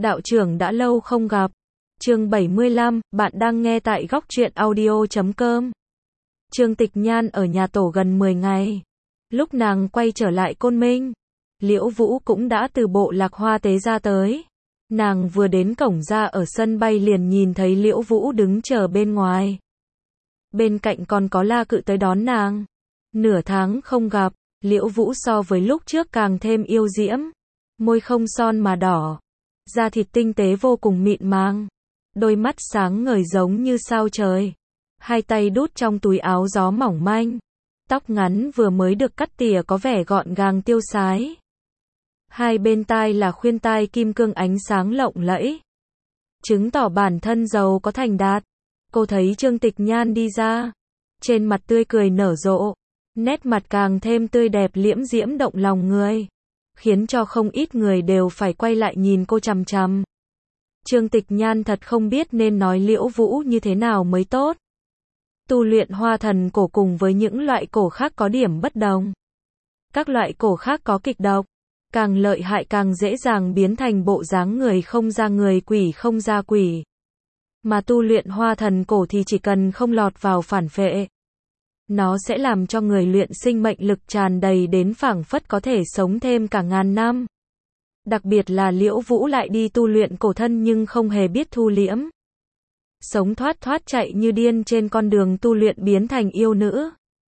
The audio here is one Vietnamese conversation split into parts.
Đạo trưởng đã lâu không gặp. Chương 75, bạn đang nghe tại góc truyện audio.com. Trương Tịch Nhan ở nhà tổ gần 10 ngày. Lúc nàng quay trở lại Côn Minh, Liễu Vũ cũng đã từ bộ Lạc Hoa Tế ra tới. Nàng vừa đến cổng ra ở sân bay liền nhìn thấy Liễu Vũ đứng chờ bên ngoài. Bên cạnh còn có La Cự tới đón nàng. Nửa tháng không gặp, Liễu Vũ so với lúc trước càng thêm yêu diễm. Môi không son mà đỏ. Da thịt tinh tế vô cùng mịn màng. Đôi mắt sáng ngời giống như sao trời. Hai tay đút trong túi áo gió mỏng manh. Tóc ngắn vừa mới được cắt tỉa có vẻ gọn gàng tiêu sái. Hai bên tai là khuyên tai kim cương ánh sáng lộng lẫy. Chứng tỏ bản thân giàu có thành đạt. Cô thấy Trương Tịch Nhan đi ra. Trên mặt tươi cười nở rộ. Nét mặt càng thêm tươi đẹp liễm diễm động lòng người. Khiến cho không ít người đều phải quay lại nhìn cô chằm chằm. Trương Tịch Nhan thật không biết nên nói Liễu Vũ như thế nào mới tốt. Tu luyện hoa thần cổ cùng với những loại cổ khác có điểm bất đồng. Các loại cổ khác có kịch độc. Càng lợi hại càng dễ dàng biến thành bộ dáng người không ra người quỷ không ra quỷ. Mà tu luyện hoa thần cổ thì chỉ cần không lọt vào phản phệ. Nó sẽ làm cho người luyện sinh mệnh lực tràn đầy đến phảng phất có thể sống thêm cả ngàn năm. Đặc biệt là Liễu Vũ lại đi tu luyện cổ thân nhưng không hề biết thu liễm. Sống thoát thoát chạy như điên trên con đường tu luyện biến thành yêu nữ.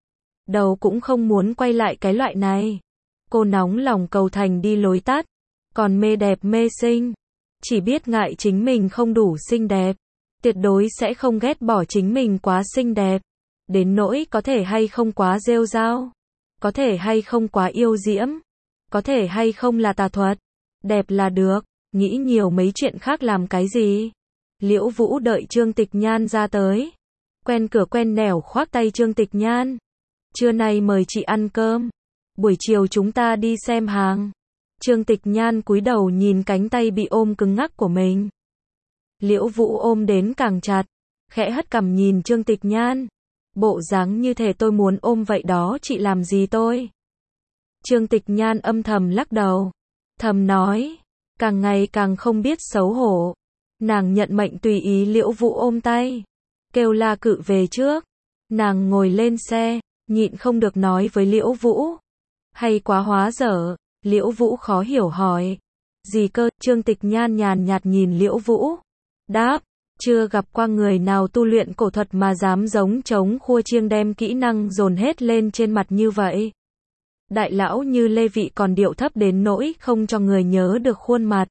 Đầu cũng không muốn quay lại cái loại này. Cô nóng lòng cầu thành đi lối tắt. Còn mê đẹp mê xinh. Chỉ biết ngại chính mình không đủ xinh đẹp. Tuyệt đối sẽ không ghét bỏ chính mình quá xinh đẹp. Đến nỗi có thể hay không quá rêu rao. Có thể hay không quá yêu diễm. Có thể hay không là tà thuật. Đẹp là được, nghĩ nhiều mấy chuyện khác làm cái gì. Liễu Vũ đợi Trương Tịch Nhan ra tới. Quen cửa quen nẻo khoác tay Trương Tịch Nhan. Trưa nay mời chị ăn cơm. Buổi chiều chúng ta đi xem hàng. Trương Tịch Nhan cúi đầu nhìn cánh tay bị ôm cứng ngắc của mình. Liễu Vũ ôm đến càng chặt. Khẽ hất cằm nhìn Trương Tịch Nhan. Bộ dáng như thể tôi muốn ôm vậy đó chị làm gì tôi. Trương Tịch Nhan âm thầm lắc đầu. Thầm nói, càng ngày càng không biết xấu hổ. Nàng nhận mệnh tùy ý Liễu Vũ ôm tay. Kêu La Cự về trước. Nàng ngồi lên xe, nhịn không được nói với Liễu Vũ. Hay quá hóa dở, Liễu Vũ khó hiểu hỏi. Gì cơ, Trương Tịch Nhan nhàn nhạt nhìn Liễu Vũ. Đáp, chưa gặp qua người nào tu luyện cổ thuật mà dám giống trống khua chiêng đem kỹ năng dồn hết lên trên mặt như vậy. Đại lão như Lê Vị còn điệu thấp đến nỗi không cho người nhớ được khuôn mặt.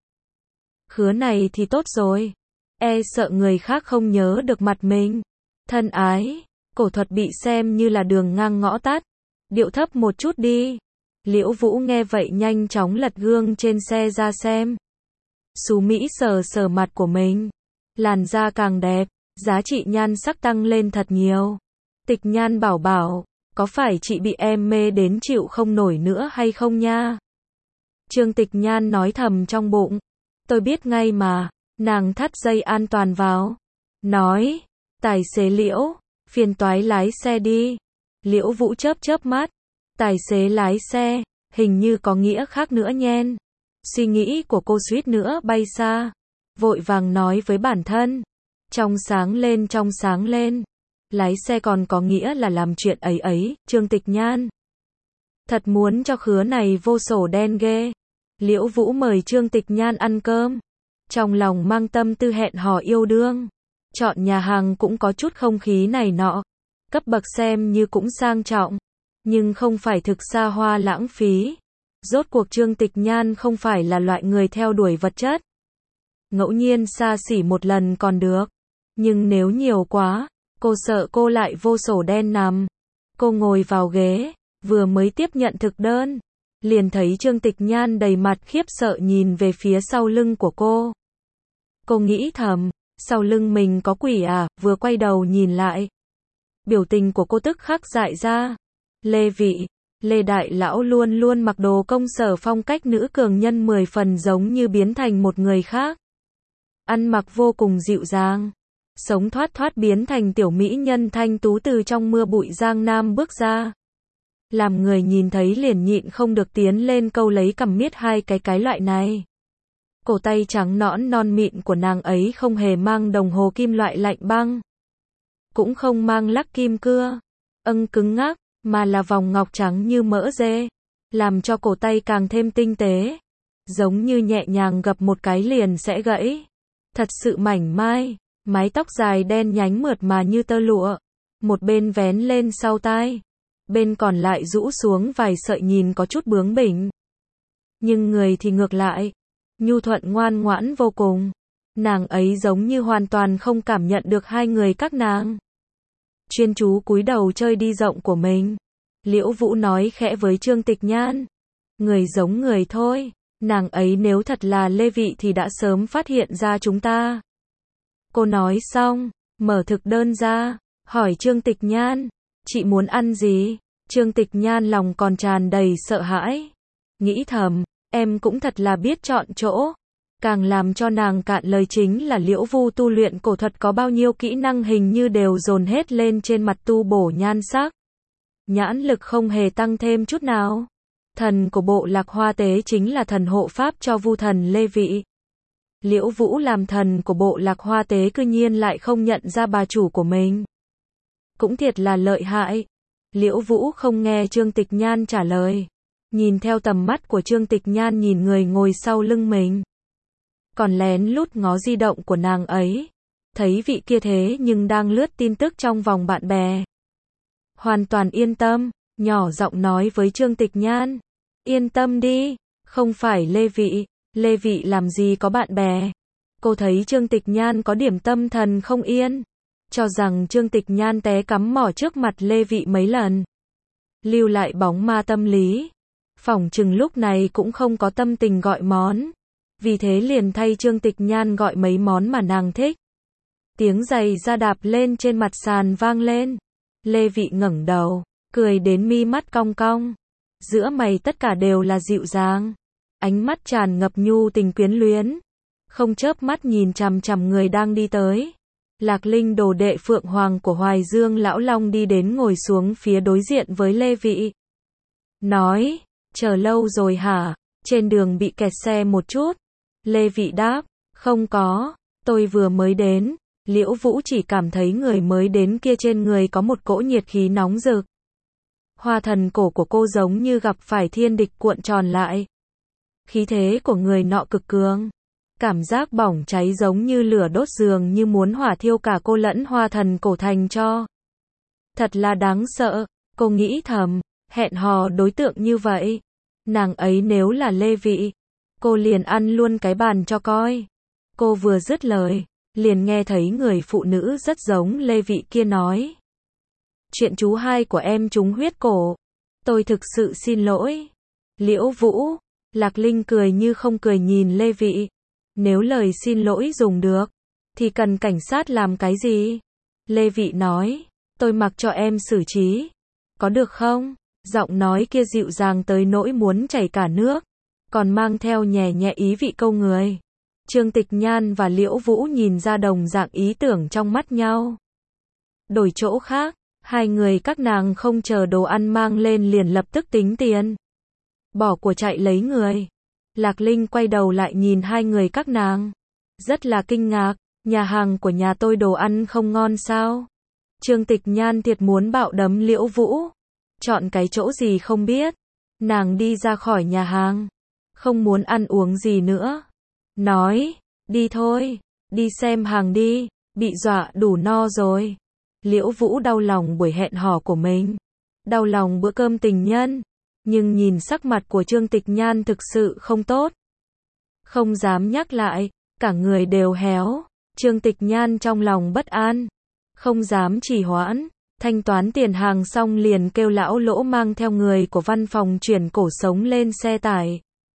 Khứa này thì tốt rồi. E sợ người khác không nhớ được mặt mình. Thân ái, cổ thuật bị xem như là đường ngang ngõ tắt. Điệu thấp một chút đi. Liễu Vũ nghe vậy nhanh chóng lật gương trên xe ra xem. Xú Mỹ sờ sờ mặt của mình. Làn da càng đẹp, giá trị nhan sắc tăng lên thật nhiều. Tịch Nhan bảo bảo. Có phải chị bị em mê đến chịu không nổi nữa hay không nha? Trương Tịch Nhan nói thầm trong bụng. Tôi biết ngay mà. Nàng thắt dây an toàn vào. Nói. Tài xế Liễu. Phiền toái lái xe đi. Liễu Vũ chớp chớp mắt. Tài xế lái xe. Hình như có nghĩa khác nữa nhen. Suy nghĩ của cô suýt nữa bay xa. Vội vàng nói với bản thân. Trong sáng lên trong sáng lên. Lái xe còn có nghĩa là làm chuyện ấy ấy, Trương Tịch Nhan. Thật muốn cho khứa này vô sổ đen ghê. Liễu Vũ mời Trương Tịch Nhan ăn cơm. Trong lòng mang tâm tư hẹn hò yêu đương. Chọn nhà hàng cũng có chút không khí này nọ. Cấp bậc xem như cũng sang trọng. Nhưng không phải thực xa hoa lãng phí. Rốt cuộc Trương Tịch Nhan không phải là loại người theo đuổi vật chất. Ngẫu nhiên xa xỉ một lần còn được. Nhưng nếu nhiều quá, cô sợ cô lại vô sổ đen nằm. Cô ngồi vào ghế, vừa mới tiếp nhận thực đơn. Liền thấy Trương Tịch Nhan đầy mặt khiếp sợ nhìn về phía sau lưng của cô. Cô nghĩ thầm, sau lưng mình có quỷ à, vừa quay đầu nhìn lại. Biểu tình của cô tức khắc dại ra. Lê Vị, Lê Đại Lão luôn luôn mặc đồ công sở phong cách nữ cường nhân 10 phần giống như biến thành một người khác. Ăn mặc vô cùng dịu dàng. Sống thoát thoát biến thành tiểu mỹ nhân thanh tú từ trong mưa bụi Giang Nam bước ra. Làm người nhìn thấy liền nhịn không được tiến lên câu lấy cằm miết hai cái loại này. Cổ tay trắng nõn non mịn của nàng ấy không hề mang đồng hồ kim loại lạnh băng, cũng không mang lắc kim cưa, cứng ngắc, mà là vòng ngọc trắng như mỡ dê, làm cho cổ tay càng thêm tinh tế, giống như nhẹ nhàng gập một cái liền sẽ gãy. Thật sự mảnh mai, mái tóc dài đen nhánh mượt mà như tơ lụa, một bên vén lên sau tai, bên còn lại rũ xuống vài sợi nhìn có chút bướng bỉnh. Nhưng người thì ngược lại, nhu thuận ngoan ngoãn vô cùng. Nàng ấy giống như hoàn toàn không cảm nhận được hai người các nàng. Chuyên chú cúi đầu chơi đi rộng của mình. Liễu Vũ nói khẽ với Trương Tịch Nhan. Người giống người thôi, nàng ấy nếu thật là Lê Vị thì đã sớm phát hiện ra chúng ta. Cô nói xong, mở thực đơn ra, hỏi Trương Tịch Nhan, chị muốn ăn gì? Trương Tịch Nhan lòng còn tràn đầy sợ hãi. Nghĩ thầm, em cũng thật là biết chọn chỗ. Càng làm cho nàng cạn lời chính là Liễu Vu tu luyện cổ thuật có bao nhiêu kỹ năng hình như đều dồn hết lên trên mặt tu bổ nhan sắc. Nhãn lực không hề tăng thêm chút nào. Thần của bộ Lạc Hoa Tế chính là thần hộ pháp cho Vu thần Lê Vị. Liễu Vũ làm thần của bộ Lạc Hoa Tế cư nhiên lại không nhận ra bà chủ của mình. Cũng thiệt là lợi hại. Liễu Vũ không nghe Trương Tịch Nhan trả lời. Nhìn theo tầm mắt của Trương Tịch Nhan nhìn người ngồi sau lưng mình. Còn lén lút ngó di động của nàng ấy. Thấy vị kia thế nhưng đang lướt tin tức trong vòng bạn bè. Hoàn toàn yên tâm, nhỏ giọng nói với Trương Tịch Nhan. Yên tâm đi, không phải Lê Vị. Lê Vị làm gì có bạn bè. Cô thấy Trương Tịch Nhan có điểm tâm thần không yên. Cho rằng Trương Tịch Nhan té cắm mỏ trước mặt Lê Vị mấy lần. Lưu lại bóng ma tâm lý. Phỏng chừng lúc này cũng không có tâm tình gọi món. Vì thế liền thay Trương Tịch Nhan gọi mấy món mà nàng thích. Tiếng giày da đạp lên trên mặt sàn vang lên. Lê Vị ngẩng đầu, cười đến mi mắt cong cong. Giữa mày tất cả đều là dịu dàng. Ánh mắt tràn ngập nhu tình quyến luyến. Không chớp mắt nhìn chằm chằm người đang đi tới. Lạc Linh đồ đệ Phượng Hoàng của Hoài Dương Lão Long đi đến ngồi xuống phía đối diện với Lê Vị. Nói, chờ lâu rồi hả? Trên đường bị kẹt xe một chút. Lê Vị đáp, không có, tôi vừa mới đến. Liễu Vũ chỉ cảm thấy người mới đến kia trên người có một cỗ nhiệt khí nóng rực. Hoa thần cổ của cô giống như gặp phải thiên địch cuộn tròn lại. Khí thế của người nọ cực cường. Cảm giác bỏng cháy giống như lửa đốt giường như muốn hỏa thiêu cả cô lẫn hoa thần cổ thành cho. Thật là đáng sợ, cô nghĩ thầm, hẹn hò đối tượng như vậy. Nàng ấy nếu là Lê Vị, cô liền ăn luôn cái bàn cho coi. Cô vừa dứt lời, liền nghe thấy người phụ nữ rất giống Lê Vị kia nói. Chuyện chú hai của em trúng huyết cổ. Tôi thực sự xin lỗi. Liễu Vũ, Lạc Linh cười như không cười nhìn Lê Vị. Nếu lời xin lỗi dùng được, thì cần cảnh sát làm cái gì? Lê Vị nói, tôi mặc cho em xử trí. Có được không? Giọng nói kia dịu dàng tới nỗi muốn chảy cả nước, còn mang theo nhẹ nhẹ ý vị câu người. Trương Tịch Nhan và Liễu Vũ nhìn ra đồng dạng ý tưởng trong mắt nhau. Đổi chỗ khác, hai người các nàng không chờ đồ ăn mang lên liền lập tức tính tiền. Bỏ của chạy lấy người. Lạc Linh quay đầu lại nhìn hai người các nàng. Rất là kinh ngạc, nhà hàng của nhà tôi đồ ăn không ngon sao? Trương Tịch Nhan thiệt muốn bạo đấm Liễu Vũ. Chọn cái chỗ gì không biết. Nàng đi ra khỏi nhà hàng. Không muốn ăn uống gì nữa. Nói, đi thôi, đi xem hàng đi, bị dọa đủ no rồi. Liễu Vũ đau lòng buổi hẹn hò của mình. Đau lòng bữa cơm tình nhân. Nhưng nhìn sắc mặt của Trương Tịch Nhan thực sự không tốt. Không dám nhắc lại, cả người đều héo. Trương Tịch Nhan trong lòng bất an. Không dám trì hoãn. Thanh toán tiền hàng xong liền kêu lão Lỗ mang theo người của văn phòng chuyển cổ sống lên xe tải.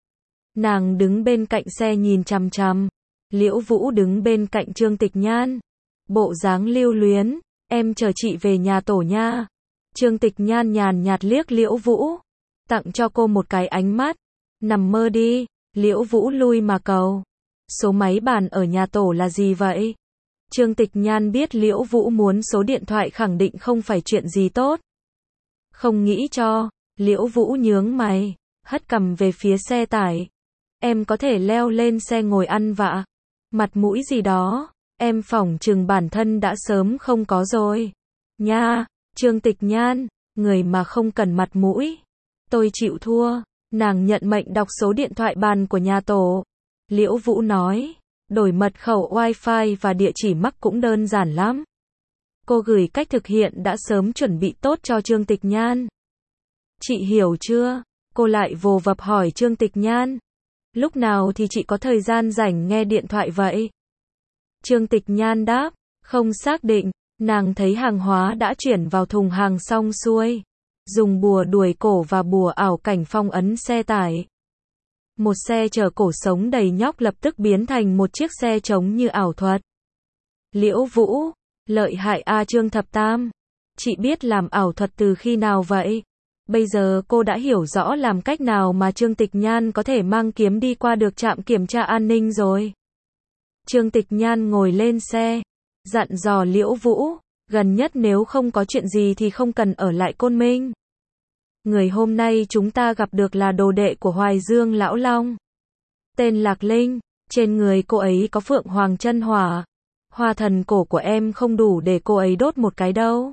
Nàng đứng bên cạnh xe nhìn chằm chằm. Liễu Vũ đứng bên cạnh Trương Tịch Nhan. Bộ dáng lưu luyến, em chờ chị về nhà tổ nha. Trương Tịch Nhan nhàn nhạt liếc Liễu Vũ. Tặng cho cô một cái ánh mắt. Nằm mơ đi. Liễu Vũ lui mà cầu. Số máy bàn ở nhà tổ là gì vậy? Trương Tịch Nhan biết Liễu Vũ muốn số điện thoại khẳng định không phải chuyện gì tốt. Không nghĩ cho. Liễu Vũ nhướng mày, hất cằm về phía xe tải. em có thể leo lên xe ngồi ăn vạ. Mặt mũi gì đó, em phỏng chừng bản thân đã sớm không có rồi. Nha, Trương Tịch Nhan, người mà không cần mặt mũi. Tôi chịu thua. Nàng nhận mệnh đọc số điện thoại bàn của nhà tổ. Liễu Vũ nói, đổi mật khẩu Wi-Fi và địa chỉ MAC cũng đơn giản lắm. Cô gửi cách thực hiện đã sớm chuẩn bị tốt cho Trương Tịch Nhan. Chị hiểu chưa? Cô lại vồ vập hỏi Trương Tịch Nhan. Lúc nào thì chị có thời gian rảnh nghe điện thoại vậy? Trương Tịch Nhan đáp, không xác định. Nàng thấy hàng hóa đã chuyển vào thùng hàng xong xuôi. Dùng bùa đuổi cổ và bùa ảo cảnh phong ấn xe tải. Một xe chở cổ sống đầy nhóc lập tức biến thành một chiếc xe trống như ảo thuật. Liễu Vũ, lợi hại a Trương Thập Tam. Chị biết làm ảo thuật từ khi nào vậy? Bây giờ cô đã hiểu rõ làm cách nào mà Trương Tịch Nhan có thể mang kiếm đi qua được trạm kiểm tra an ninh rồi. Trương Tịch Nhan ngồi lên xe, dặn dò Liễu Vũ, gần nhất nếu không có chuyện gì thì không cần ở lại Côn Minh. Người hôm nay chúng ta gặp được là đồ đệ của Hoài Dương Lão Long. Tên Lạc Linh, trên người cô ấy có Phượng Hoàng chân hỏa. Hoa thần cổ của em không đủ để cô ấy đốt một cái đâu.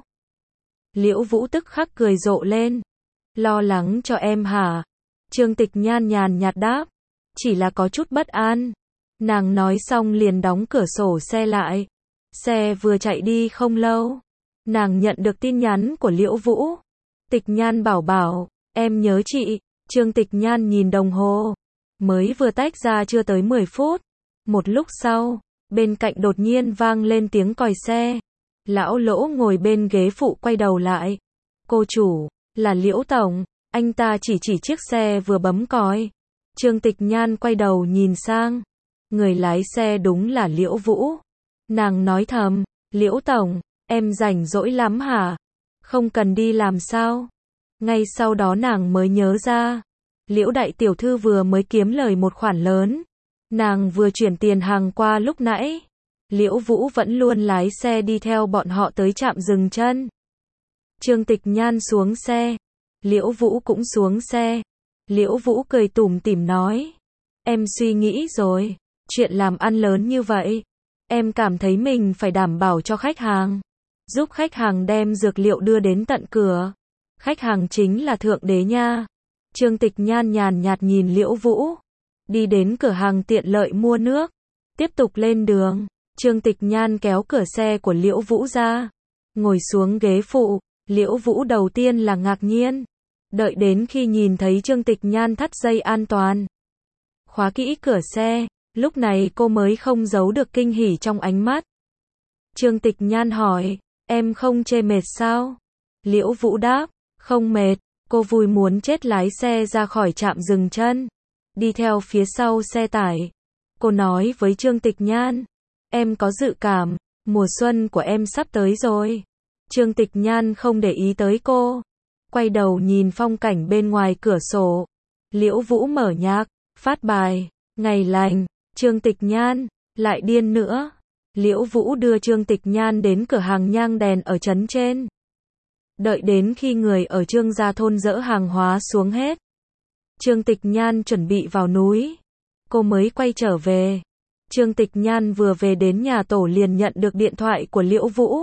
Liễu Vũ tức khắc cười rộ lên. Lo lắng cho em hả? Trương Tịch Nhan nhàn nhạt đáp. Chỉ là có chút bất an. Nàng nói xong liền đóng cửa sổ xe lại. Xe vừa chạy đi không lâu. Nàng nhận được tin nhắn của Liễu Vũ. Tịch Nhan bảo bảo, em nhớ chị. Trương Tịch Nhan nhìn đồng hồ. Mới vừa tách ra chưa tới 10 phút. Một lúc sau, bên cạnh đột nhiên vang lên tiếng còi xe. Lão Lỗ ngồi bên ghế phụ quay đầu lại. Cô chủ, là Liễu Tổng. Anh ta chỉ chiếc xe vừa bấm còi. Trương Tịch Nhan quay đầu nhìn sang. Người lái xe đúng là Liễu Vũ. Nàng nói thầm, Liễu Tổng, em rảnh rỗi lắm hả? Không cần đi làm sao? Ngay sau đó nàng mới nhớ ra. Liễu đại tiểu thư vừa mới kiếm lời một khoản lớn. Nàng vừa chuyển tiền hàng qua lúc nãy. Liễu Vũ vẫn luôn lái xe đi theo bọn họ tới trạm dừng chân. Trương Tịch Nhan xuống xe. Liễu Vũ cũng xuống xe. Liễu Vũ cười tủm tỉm nói. Em suy nghĩ rồi. Chuyện làm ăn lớn như vậy. Em cảm thấy mình phải đảm bảo cho khách hàng. Giúp khách hàng đem dược liệu đưa đến tận cửa. Khách hàng chính là thượng đế nha. Trương Tịch Nhan nhàn nhạt nhìn Liễu Vũ. Đi đến cửa hàng tiện lợi mua nước. Tiếp tục lên đường. Trương Tịch Nhan kéo cửa xe của Liễu Vũ ra. Ngồi xuống ghế phụ. Liễu Vũ đầu tiên là ngạc nhiên. Đợi đến khi nhìn thấy Trương Tịch Nhan thắt dây an toàn. Khóa kỹ cửa xe. Lúc này cô mới không giấu được kinh hỉ trong ánh mắt. Trương Tịch Nhan hỏi. Em không chê mệt sao? Liễu Vũ đáp. Không mệt. Cô vui muốn chết lái xe ra khỏi trạm dừng chân. Đi theo phía sau xe tải. Cô nói với Trương Tịch Nhan. Em có dự cảm. Mùa xuân của em sắp tới rồi. Trương Tịch Nhan không để ý tới cô. Quay đầu nhìn phong cảnh bên ngoài cửa sổ. Liễu Vũ mở nhạc. Phát bài. Ngày lành. Trương Tịch Nhan. Lại điên nữa. Liễu Vũ đưa Trương Tịch Nhan đến cửa hàng nhang đèn ở trấn trên. Đợi đến khi người ở Trương gia thôn dỡ hàng hóa xuống hết. Trương Tịch Nhan chuẩn bị vào núi. Cô mới quay trở về. Trương Tịch Nhan vừa về đến nhà tổ liền nhận được điện thoại của Liễu Vũ.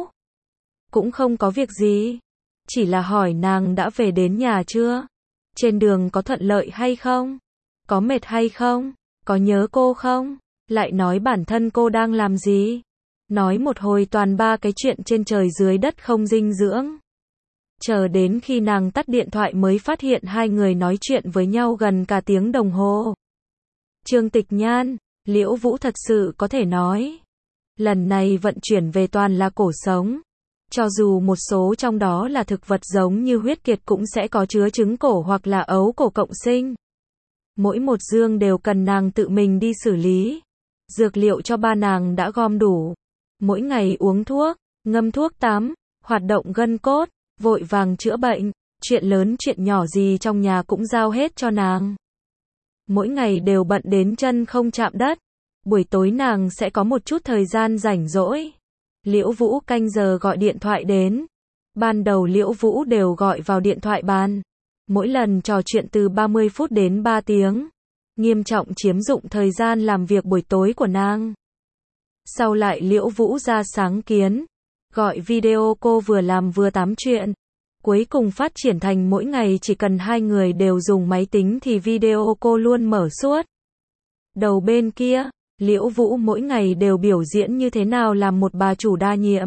Cũng không có việc gì. Chỉ là hỏi nàng đã về đến nhà chưa? Trên đường có thuận lợi hay không? Có mệt hay không? Có nhớ cô không? Lại nói bản thân cô đang làm gì? Nói một hồi toàn ba cái chuyện trên trời dưới đất không dinh dưỡng. Chờ đến khi nàng tắt điện thoại mới phát hiện hai người nói chuyện với nhau gần cả tiếng đồng hồ. Trương Tịch Nhan, Liễu Vũ thật sự có thể nói. Lần này vận chuyển về toàn là cổ sống. Cho dù một số trong đó là thực vật giống như huyết kiệt cũng sẽ có chứa trứng cổ hoặc là ấu cổ cộng sinh. Mỗi một dương đều cần nàng tự mình đi xử lý. Dược liệu cho ba nàng đã gom đủ. Mỗi ngày uống thuốc, ngâm thuốc tắm, hoạt động gân cốt, vội vàng chữa bệnh, chuyện lớn chuyện nhỏ gì trong nhà cũng giao hết cho nàng. Mỗi ngày đều bận đến chân không chạm đất. Buổi tối nàng sẽ có một chút thời gian rảnh rỗi. Liễu Vũ canh giờ gọi điện thoại đến. Ban đầu Liễu Vũ đều gọi vào điện thoại bàn. Mỗi lần trò chuyện từ 30 phút đến 3 tiếng. nghiêm trọng chiếm dụng thời gian làm việc buổi tối của nàng. Sau lại Liễu Vũ ra sáng kiến, gọi video cô vừa làm vừa tám chuyện. Cuối cùng phát triển thành mỗi ngày chỉ cần hai người đều dùng máy tính thì video cô luôn mở suốt. Đầu bên kia, Liễu Vũ mỗi ngày đều biểu diễn như thế nào làm một bà chủ đa nhiệm.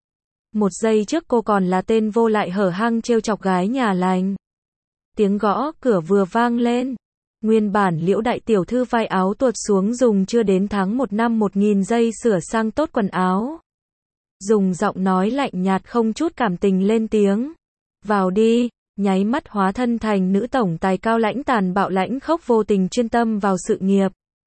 Một giây trước cô còn là tên vô lại hở hang trêu chọc gái nhà lành. Tiếng gõ cửa vừa vang lên. Nguyên bản Liễu đại tiểu thư vai áo tuột xuống dùng chưa đến tháng 1 năm 1000 giây sửa sang tốt quần áo. Dùng giọng nói lạnh nhạt không chút cảm tình lên tiếng. Vào đi, nháy mắt hóa thân thành nữ tổng tài cao lãnh tàn bạo lãnh khốc vô tình chuyên tâm vào sự nghiệp.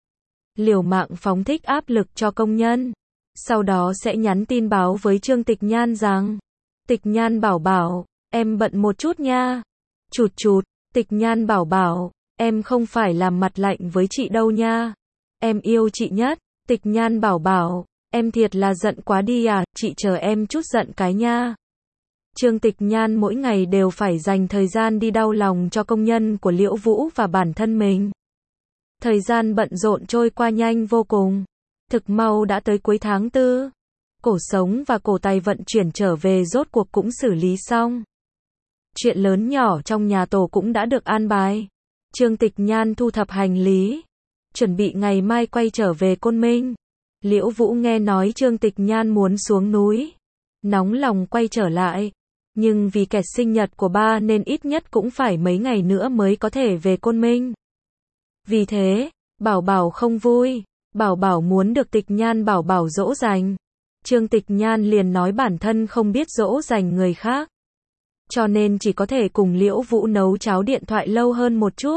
Liều mạng phóng thích áp lực cho công nhân. Sau đó sẽ nhắn tin báo với Trương Tịch Nhan rằng, Tịch Nhan bảo bảo, em bận một chút nha. Chụt chụt, Tịch Nhan bảo bảo, em không phải làm mặt lạnh với chị đâu nha. Em yêu chị nhất. Tịch Nhan bảo bảo, em thiệt là giận quá đi à, chị chờ em chút giận cái nha. Trương Tịch Nhan mỗi ngày đều phải dành thời gian đi đau lòng cho công nhân của Liễu Vũ và bản thân mình. Thời gian bận rộn trôi qua nhanh vô cùng. Thực mau đã tới cuối tháng 4. Cổ Sống và Cổ Tài vận chuyển trở về rốt cuộc cũng xử lý xong. Chuyện lớn nhỏ trong nhà tổ cũng đã được an bài. Trương Tịch Nhan thu thập hành lý, chuẩn bị ngày mai quay trở về Côn Minh. Liễu Vũ nghe nói Trương Tịch Nhan muốn xuống núi, nóng lòng quay trở lại. Nhưng vì kẹt sinh nhật của ba nên ít nhất cũng phải mấy ngày nữa mới có thể về Côn Minh. Vì thế, Bảo Bảo không vui. Bảo Bảo muốn được Tịch Nhan bảo bảo dỗ dành. Trương Tịch Nhan liền nói bản thân không biết dỗ dành người khác. Cho nên chỉ có thể cùng Liễu Vũ nấu cháo điện thoại lâu hơn một chút.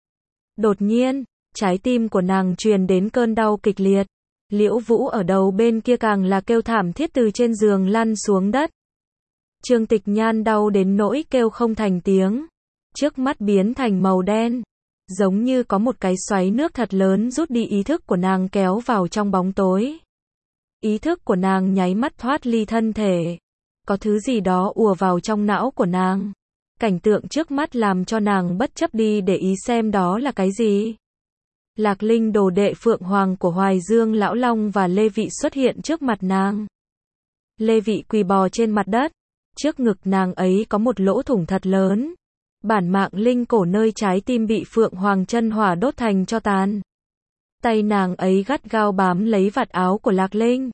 Đột nhiên, trái tim của nàng truyền đến cơn đau kịch liệt. Liễu Vũ ở đầu bên kia càng là kêu thảm thiết từ trên giường lăn xuống đất. Trương Tịch Nhan đau đến nỗi kêu không thành tiếng. Trước mắt biến thành màu đen. Giống như có một cái xoáy nước thật lớn rút đi ý thức của nàng kéo vào trong bóng tối. Ý thức của nàng nháy mắt thoát ly thân thể. Có thứ gì đó ùa vào trong não của nàng. Cảnh tượng trước mắt làm cho nàng bất chấp đi để ý xem đó là cái gì. Lạc Linh đồ đệ Phượng Hoàng của Hoài Dương Lão Long và Lê Vị xuất hiện trước mặt nàng. Lê Vị quỳ bò trên mặt đất. Trước ngực nàng ấy có một lỗ thủng thật lớn. Bản mạng linh cổ nơi trái tim bị Phượng Hoàng chân hỏa đốt thành tro tàn. Tay nàng ấy gắt gao bám lấy vạt áo của Lạc Linh.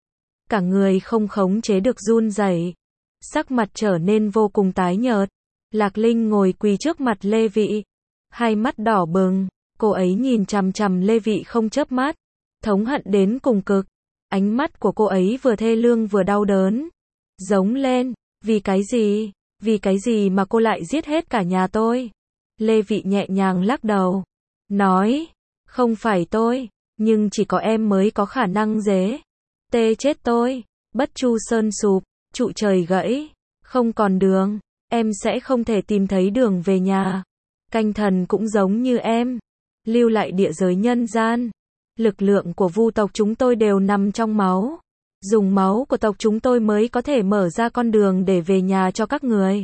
Cả người không khống chế được run rẩy. Sắc mặt trở nên vô cùng tái nhợt. Lạc Linh ngồi quỳ trước mặt Lê Vị. Hai mắt đỏ bừng. Cô ấy nhìn chằm chằm Lê Vị không chớp mắt. Thống hận đến cùng cực. Ánh mắt của cô ấy vừa thê lương vừa đau đớn. Giống lên. Vì cái gì? Vì cái gì mà cô lại giết hết cả nhà tôi? Lê Vị nhẹ nhàng lắc đầu. Nói. Không phải tôi. Nhưng chỉ có em mới có khả năng dễ. Tê chết tôi. Bất Chu Sơn sụp. Trụ trời gãy. Không còn đường. Em sẽ không thể tìm thấy đường về nhà. Canh thần cũng giống như em. Lưu lại địa giới nhân gian. Lực lượng của Vu tộc chúng tôi đều nằm trong máu. Dùng máu của tộc chúng tôi mới có thể mở ra con đường để về nhà cho các người.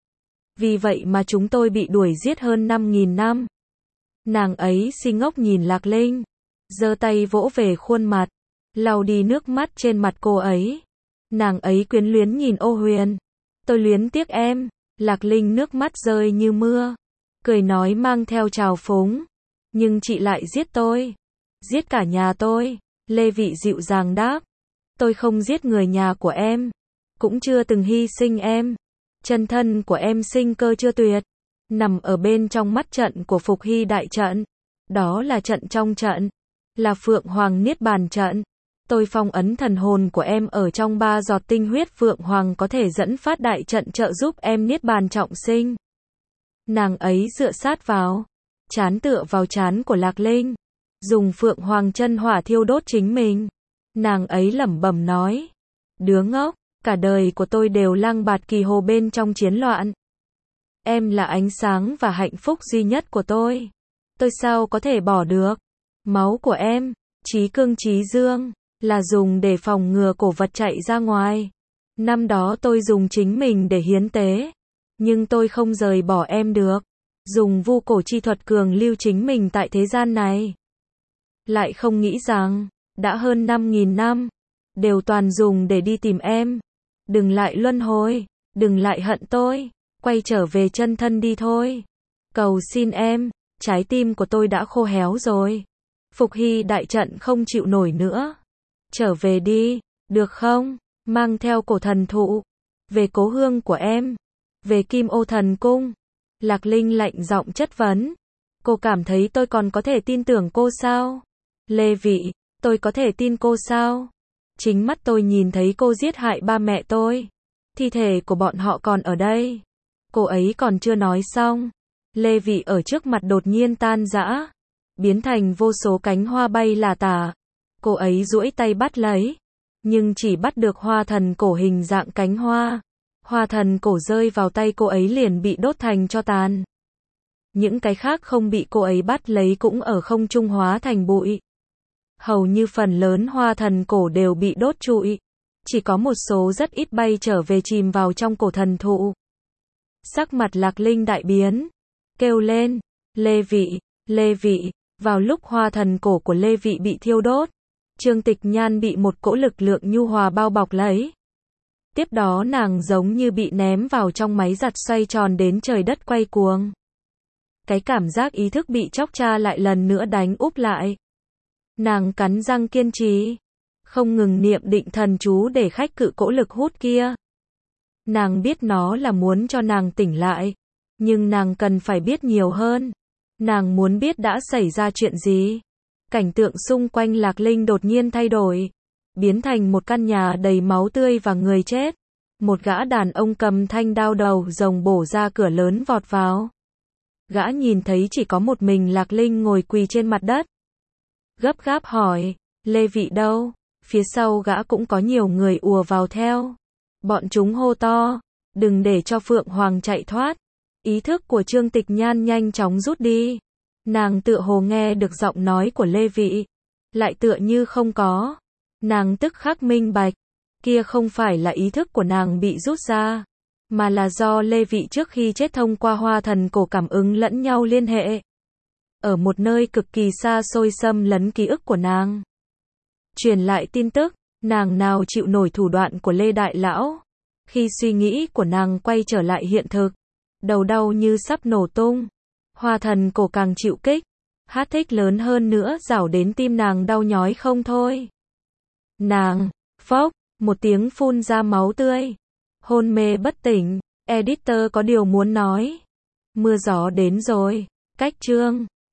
Vì vậy mà chúng tôi bị đuổi giết hơn 5.000 năm. Nàng ấy si ngốc nhìn Lạc Linh. Giơ tay vỗ về khuôn mặt. Lau đi nước mắt trên mặt cô ấy. Nàng ấy quyến luyến nhìn Ô Huyền. Tôi luyến tiếc em. Lạc Linh nước mắt rơi như mưa. Cười nói mang theo trào phúng. Nhưng chị lại giết tôi. Giết cả nhà tôi. Lê Vị dịu dàng đáp. Tôi không giết người nhà của em. Cũng chưa từng hy sinh em. Chân thân của em sinh cơ chưa tuyệt. Nằm ở bên trong mắt trận của Phục Hy đại trận. Đó là trận trong trận. Là Phượng Hoàng Niết Bàn trận. Tôi phong ấn thần hồn của em ở trong 3 giọt tinh huyết Phượng Hoàng có thể dẫn phát đại trận trợ giúp em Niết Bàn trọng sinh. Nàng ấy dựa sát vào. Chán tựa vào chán của Lạc Linh. Dùng Phượng Hoàng chân hỏa thiêu đốt chính mình. Nàng ấy lẩm bẩm nói. Đứa ngốc, cả đời của tôi đều lang bạt kỳ hồ bên trong chiến loạn. Em là ánh sáng và hạnh phúc duy nhất của tôi. Tôi sao có thể bỏ được. Máu của em, chí cương chí dương, là dùng để phòng ngừa cổ vật chạy ra ngoài. Năm đó tôi dùng chính mình để hiến tế. Nhưng tôi không rời bỏ em được. dùng vu cổ chi thuật cường lưu chính mình tại thế gian này. Lại không nghĩ rằng, đã hơn 5.000 năm, đều toàn dùng để đi tìm em. Đừng lại luân hồi, đừng lại hận tôi, quay trở về chân thân đi thôi. Cầu xin em, trái tim của tôi đã khô héo rồi. Phục Hy đại trận không chịu nổi nữa. Trở về đi, được không? Mang theo cổ thần thụ, về cố hương của em, về Kim Ô Thần Cung. Lạc Linh lạnh giọng chất vấn. Cô cảm thấy tôi còn có thể tin tưởng cô sao? Lê Vị, tôi có thể tin cô sao? Chính mắt tôi nhìn thấy cô giết hại ba mẹ tôi. Thi thể của bọn họ còn ở đây. Cô ấy còn chưa nói xong. Lê Vị ở trước mặt đột nhiên tan rã, biến thành vô số cánh hoa bay là tả. Cô ấy duỗi tay bắt lấy, nhưng chỉ bắt được hoa thần cổ hình dạng cánh hoa. Hoa thần cổ rơi vào tay cô ấy liền bị đốt thành tro tàn. Những cái khác không bị cô ấy bắt lấy cũng ở không trung hóa thành bụi. Hầu như phần lớn hoa thần cổ đều bị đốt trụi. Chỉ có một số rất ít bay trở về chìm vào trong cổ thần thụ. Sắc mặt Lạc Linh đại biến, kêu lên, Lê Vị, Lê Vị. Vào lúc hoa thần cổ của Lê Vị bị thiêu đốt, Trương Tịch Nhan bị một cỗ lực lượng nhu hòa bao bọc lấy. Tiếp đó nàng giống như bị ném vào trong máy giặt xoay tròn đến trời đất quay cuồng. Cái cảm giác ý thức bị chóc cha lại lần nữa đánh úp lại. Nàng cắn răng kiên trì, không ngừng niệm định thần chú để khách cự cỗ lực hút kia. Nàng biết nó là muốn cho nàng tỉnh lại, nhưng nàng cần phải biết nhiều hơn. Nàng muốn biết đã xảy ra chuyện gì. Cảnh tượng xung quanh Lạc Linh đột nhiên thay đổi, biến thành một căn nhà đầy máu tươi và người chết. Một gã đàn ông cầm thanh đao đầu rồng bổ ra cửa lớn vọt vào. Gã nhìn thấy chỉ có một mình Lạc Linh ngồi quỳ trên mặt đất. Gấp gáp hỏi, Lê Vị đâu? Phía sau gã cũng có nhiều người ùa vào theo. Bọn chúng hô to, đừng để cho Phượng Hoàng chạy thoát. Ý thức của Trương Tịch Nhan nhanh chóng rút đi. Nàng tựa hồ nghe được giọng nói của Lê Vị, lại tựa như không có. Nàng tức khắc minh bạch, kia không phải là ý thức của nàng bị rút ra, mà là do Lê Vị trước khi chết thông qua hoa thần cổ cảm ứng lẫn nhau liên hệ. Ở một nơi cực kỳ xa xôi xâm lấn ký ức của nàng. Truyền lại tin tức, nàng nào chịu nổi thủ đoạn của Lê Đại Lão. Khi suy nghĩ của nàng quay trở lại hiện thực, đầu đau như sắp nổ tung. Hoa thần cổ càng chịu kích, hát thích lớn hơn nữa rảo đến tim nàng đau nhói không thôi. Nàng, phốc, một tiếng phun ra máu tươi. Hôn mê bất tỉnh, editor có điều muốn nói. Mưa gió đến rồi, cách chương.